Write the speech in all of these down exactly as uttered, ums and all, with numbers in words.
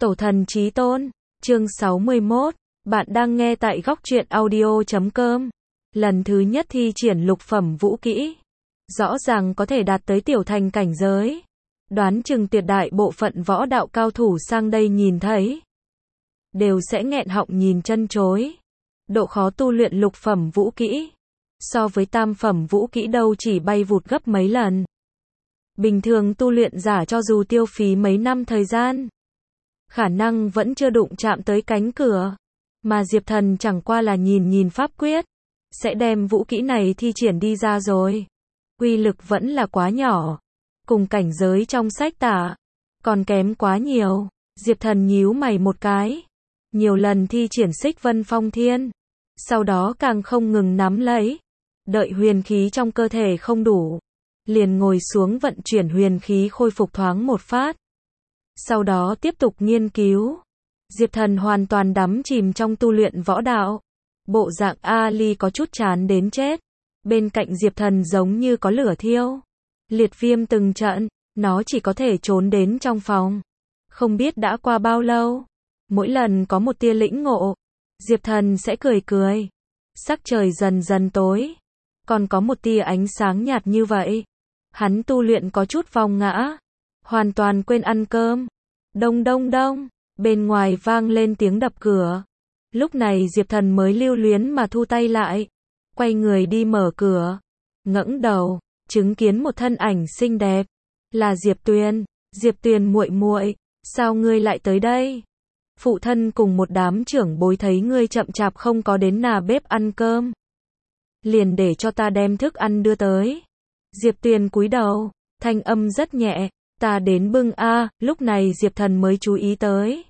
Tổ thần chí tôn, chương sáu mươi mốt, bạn đang nghe tại góc truyện audio chấm com. Lần thứ nhất thi triển lục phẩm vũ kỹ, rõ ràng có thể đạt tới tiểu thành cảnh giới. Đoán chừng tuyệt đại bộ phận võ đạo cao thủ sang đây nhìn thấy, đều sẽ nghẹn họng nhìn chân chối. Độ khó tu luyện lục phẩm vũ kỹ, so với tam phẩm vũ kỹ đâu chỉ bay vụt gấp mấy lần. Bình thường tu luyện giả cho dù tiêu phí mấy năm thời gian, khả năng vẫn chưa đụng chạm tới cánh cửa. Mà Diệp Thần chẳng qua là nhìn nhìn pháp quyết, sẽ đem vũ kỹ này thi triển đi ra rồi. Uy lực vẫn là quá nhỏ, cùng cảnh giới trong sách tả, còn kém quá nhiều. Diệp Thần nhíu mày một cái, nhiều lần thi triển Xích Vân Phong Thiên, sau đó càng không ngừng nắm lấy. Đợi huyền khí trong cơ thể không đủ, liền ngồi xuống vận chuyển huyền khí khôi phục thoáng một phát. Sau đó tiếp tục nghiên cứu. Diệp Thần hoàn toàn đắm chìm trong tu luyện võ đạo. Bộ dạng Ali có chút chán đến chết. Bên cạnh Diệp Thần giống như có lửa thiêu. Liệt viêm từng trận, nó chỉ có thể trốn đến trong phòng. Không biết đã qua bao lâu. Mỗi lần có một tia lĩnh ngộ, Diệp Thần sẽ cười cười. Sắc trời dần dần tối, còn có một tia ánh sáng nhạt như vậy. Hắn tu luyện có chút vòng ngã, hoàn toàn quên ăn cơm. Đông đông đông, bên ngoài vang lên tiếng đập cửa. Lúc này Diệp Thần mới lưu luyến mà thu tay lại, quay người đi mở cửa. Ngẩng đầu, chứng kiến một thân ảnh xinh đẹp, là Diệp Tuyền. Diệp Tuyền muội muội, sao ngươi lại tới đây? Phụ thân cùng một đám trưởng bối thấy ngươi chậm chạp không có đến nà bếp ăn cơm, liền để cho ta đem thức ăn đưa tới. Diệp Tuyền cúi đầu, thanh âm rất nhẹ, ta đến bưng a. Lúc này Diệp Thần mới chú ý tới,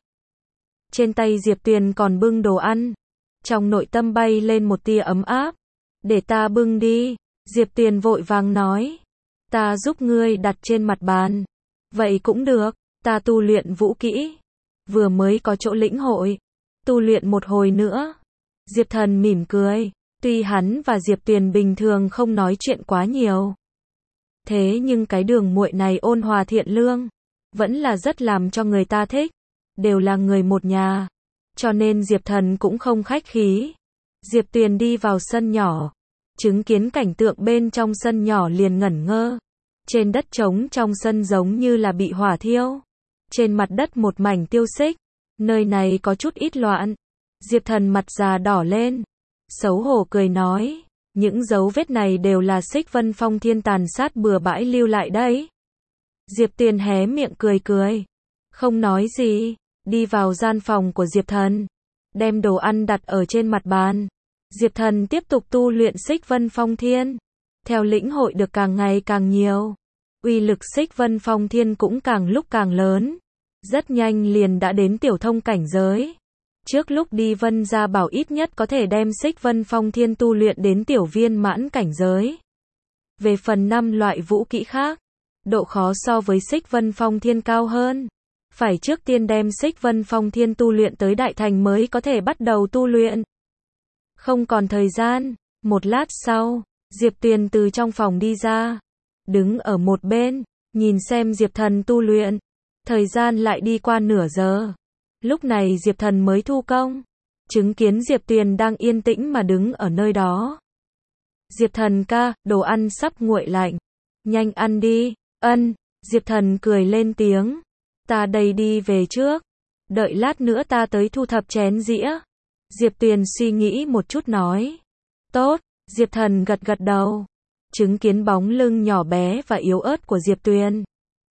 trên tay Diệp Tuyền còn bưng đồ ăn, trong nội tâm bay lên một tia ấm áp. Để ta bưng đi. Diệp Tuyền vội vàng nói, ta giúp ngươi đặt trên mặt bàn. Vậy cũng được, ta tu luyện vũ kỹ, vừa mới có chỗ lĩnh hội, tu luyện một hồi nữa. Diệp Thần mỉm cười, tuy hắn và Diệp Tuyền bình thường không nói chuyện quá nhiều, thế nhưng cái đường muội này ôn hòa thiện lương, vẫn là rất làm cho người ta thích. Đều là người một nhà, cho nên Diệp Thần cũng không khách khí. Diệp Tuyền đi vào sân nhỏ, chứng kiến cảnh tượng bên trong sân nhỏ liền ngẩn ngơ. Trên đất trống trong sân giống như là bị hỏa thiêu, trên mặt đất một mảnh tiêu xích, nơi này có chút ít loạn. Diệp Thần mặt già đỏ lên, xấu hổ cười nói, những dấu vết này đều là Xích Vân Phong Thiên tàn sát bừa bãi lưu lại đấy. Diệp Tuyền hé miệng cười cười, không nói gì, đi vào gian phòng của Diệp Thần, đem đồ ăn đặt ở trên mặt bàn. Diệp Thần tiếp tục tu luyện Xích Vân Phong Thiên, theo lĩnh hội được càng ngày càng nhiều, uy lực Xích Vân Phong Thiên cũng càng lúc càng lớn, rất nhanh liền đã đến tiểu thông cảnh giới. Trước lúc đi Vân gia bảo ít nhất có thể đem Xích Vân Phong Thiên tu luyện đến tiểu viên mãn cảnh giới. Về phần năm loại vũ kỹ khác, độ khó so với Xích Vân Phong Thiên cao hơn, phải trước tiên đem Xích Vân Phong Thiên tu luyện tới đại thành mới có thể bắt đầu tu luyện. Không còn thời gian, một lát sau, Diệp Tuyền từ trong phòng đi ra, đứng ở một bên, nhìn xem Diệp Thần tu luyện. Thời gian lại đi qua nửa giờ. Lúc này Diệp Thần mới thu công, chứng kiến Diệp Tuyền đang yên tĩnh mà đứng ở nơi đó. Diệp Thần ca, đồ ăn sắp nguội lạnh, nhanh ăn đi. Ân. Diệp Thần cười lên tiếng, ta đây đi về trước, đợi lát nữa ta tới thu thập chén dĩa. Diệp Tuyền suy nghĩ một chút nói, tốt. Diệp Thần gật gật đầu, chứng kiến bóng lưng nhỏ bé và yếu ớt của Diệp Tuyền,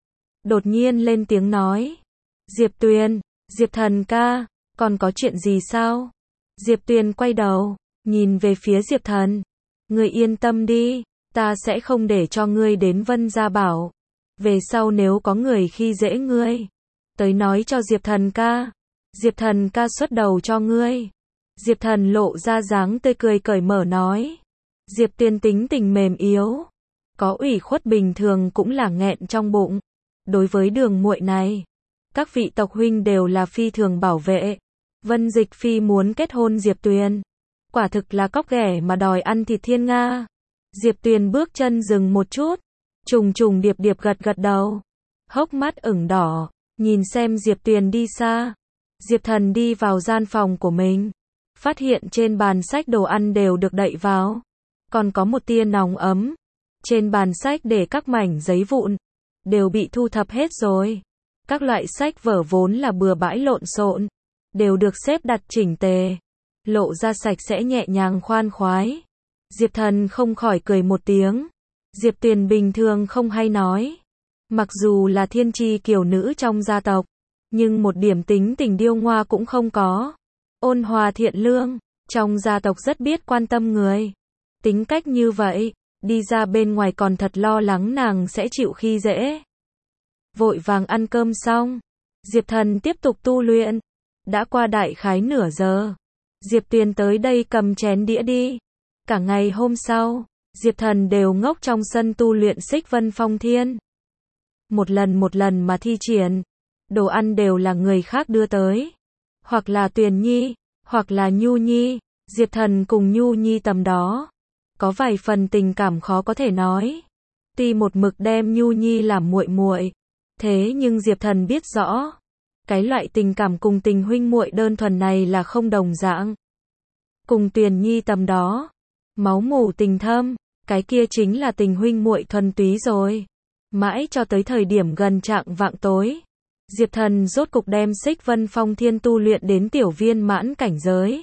đột nhiên lên tiếng nói, Diệp Tuyền, Diệp Thần ca, còn có chuyện gì sao? Diệp Tuyền quay đầu, nhìn về phía Diệp Thần, ngươi yên tâm đi, ta sẽ không để cho ngươi đến Vân gia bảo. Về sau nếu có người khi dễ ngươi, tới nói cho Diệp Thần ca, Diệp Thần ca xuất đầu cho ngươi. Diệp Thần lộ ra dáng tươi cười cởi mở nói, Diệp Tuyền tính tình mềm yếu, có ủy khuất bình thường cũng là nghẹn trong bụng. Đối với đường muội này, các vị tộc huynh đều là phi thường bảo vệ. Vân Dịch Phi muốn kết hôn Diệp Tuyền, quả thực là cóc ghẻ mà đòi ăn thịt thiên nga. Diệp Tuyền bước chân dừng một chút, trùng trùng điệp điệp gật gật đầu, hốc mắt ửng đỏ, Nhìn xem Diệp Tuyền đi xa, Diệp Thần đi vào gian phòng của mình, phát hiện trên bàn sách đồ ăn đều được đậy vào, còn có một tia nóng ấm. Trên bàn sách để các mảnh giấy vụn, đều bị thu thập hết rồi. Các loại sách vở vốn là bừa bãi lộn xộn, đều được xếp đặt chỉnh tề, lộ ra sạch sẽ nhẹ nhàng khoan khoái. Diệp Thần không khỏi cười một tiếng. Diệp Tuyền bình thường không hay nói, mặc dù là thiên chi kiều nữ trong gia tộc, nhưng một điểm tính tình điêu ngoa cũng không có. Ôn hòa thiện lương, trong gia tộc rất biết quan tâm người. Tính cách như vậy, đi ra bên ngoài còn thật lo lắng nàng sẽ chịu khi dễ. Vội vàng ăn cơm xong, Diệp Thần tiếp tục tu luyện. Đã qua đại khái nửa giờ, Diệp Tuyền tới đây cầm chén đĩa đi. Cả ngày hôm sau, Diệp Thần đều ngốc trong sân tu luyện Xích Vân Phong Thiên. Một lần một lần mà thi triển, đồ ăn đều là người khác đưa tới. Hoặc là Tuyền Nhi, hoặc là Nhu Nhi. Diệp Thần cùng Nhu Nhi tầm đó, có vài phần tình cảm khó có thể nói. Tuy một mực đem Nhu Nhi làm muội muội, thế nhưng Diệp Thần biết rõ, cái loại tình cảm cùng tình huynh muội đơn thuần này là không đồng dạng. Cùng Tuyền Nhi tầm đó, máu mủ tình thâm, cái kia chính là tình huynh muội thuần túy rồi. Mãi cho tới thời điểm gần trạng vạng tối, Diệp Thần rốt cục đem Xích Vân Phong Thiên tu luyện đến tiểu viên mãn cảnh giới.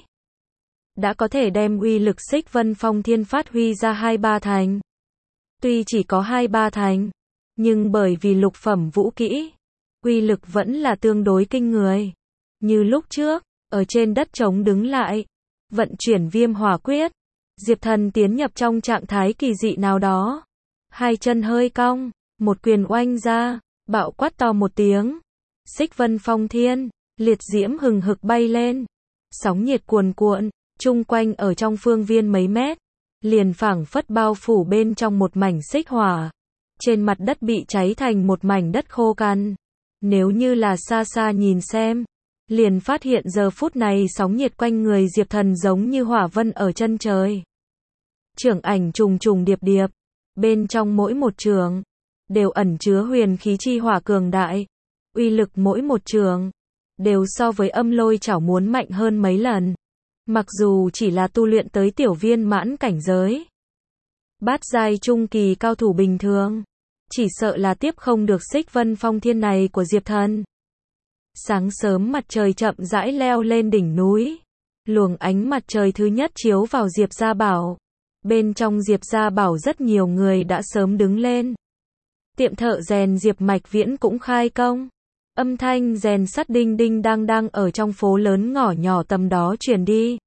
Đã có thể đem uy lực Xích Vân Phong Thiên phát huy ra hai ba thành. Tuy chỉ có hai ba thành, nhưng bởi vì lục phẩm vũ kỹ, uy lực vẫn là tương đối kinh người. Như lúc trước, ở trên đất trống đứng lại, vận chuyển viêm hỏa quyết, Diệp Thần tiến nhập trong trạng thái kỳ dị nào đó. Hai chân hơi cong, một quyền oanh ra, bạo quát to một tiếng. Xích Vân Phong Thiên, liệt diễm hừng hực bay lên. Sóng nhiệt cuồn cuộn, chung quanh ở trong phương viên mấy mét, liền phảng phất bao phủ bên trong một mảnh xích hỏa. Trên mặt đất bị cháy thành một mảnh đất khô cằn. Nếu như là xa xa nhìn xem, liền phát hiện giờ phút này sóng nhiệt quanh người Diệp Thần giống như hỏa vân ở chân trời. Chưởng ảnh trùng trùng điệp điệp, bên trong mỗi một chưởng đều ẩn chứa huyền khí chi hỏa cường đại. Uy lực mỗi một chưởng đều so với âm lôi chảo muốn mạnh hơn mấy lần. Mặc dù chỉ là tu luyện tới tiểu viên mãn cảnh giới, bát giai trung kỳ cao thủ bình thường, chỉ sợ là tiếp không được Xích Vân Phong Thiên này của Diệp Thần. Sáng sớm mặt trời chậm rãi leo lên đỉnh núi. Luồng ánh mặt trời thứ nhất chiếu vào Diệp Gia Bảo. Bên trong Diệp Gia Bảo rất nhiều người đã sớm đứng lên. Tiệm thợ rèn Diệp Mạch Viễn cũng khai công. Âm thanh rèn sắt đinh đinh đang đang ở trong phố lớn ngõ nhỏ tầm đó truyền đi.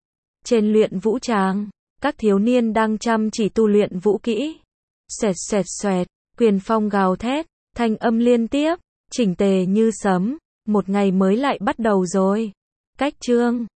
Trên luyện vũ tràng, các thiếu niên đang chăm chỉ tu luyện vũ kỹ. Xoẹt xoẹt xoẹt, quyền phong gào thét, thanh âm liên tiếp, chỉnh tề như sấm. Một ngày mới lại bắt đầu rồi. Cách chương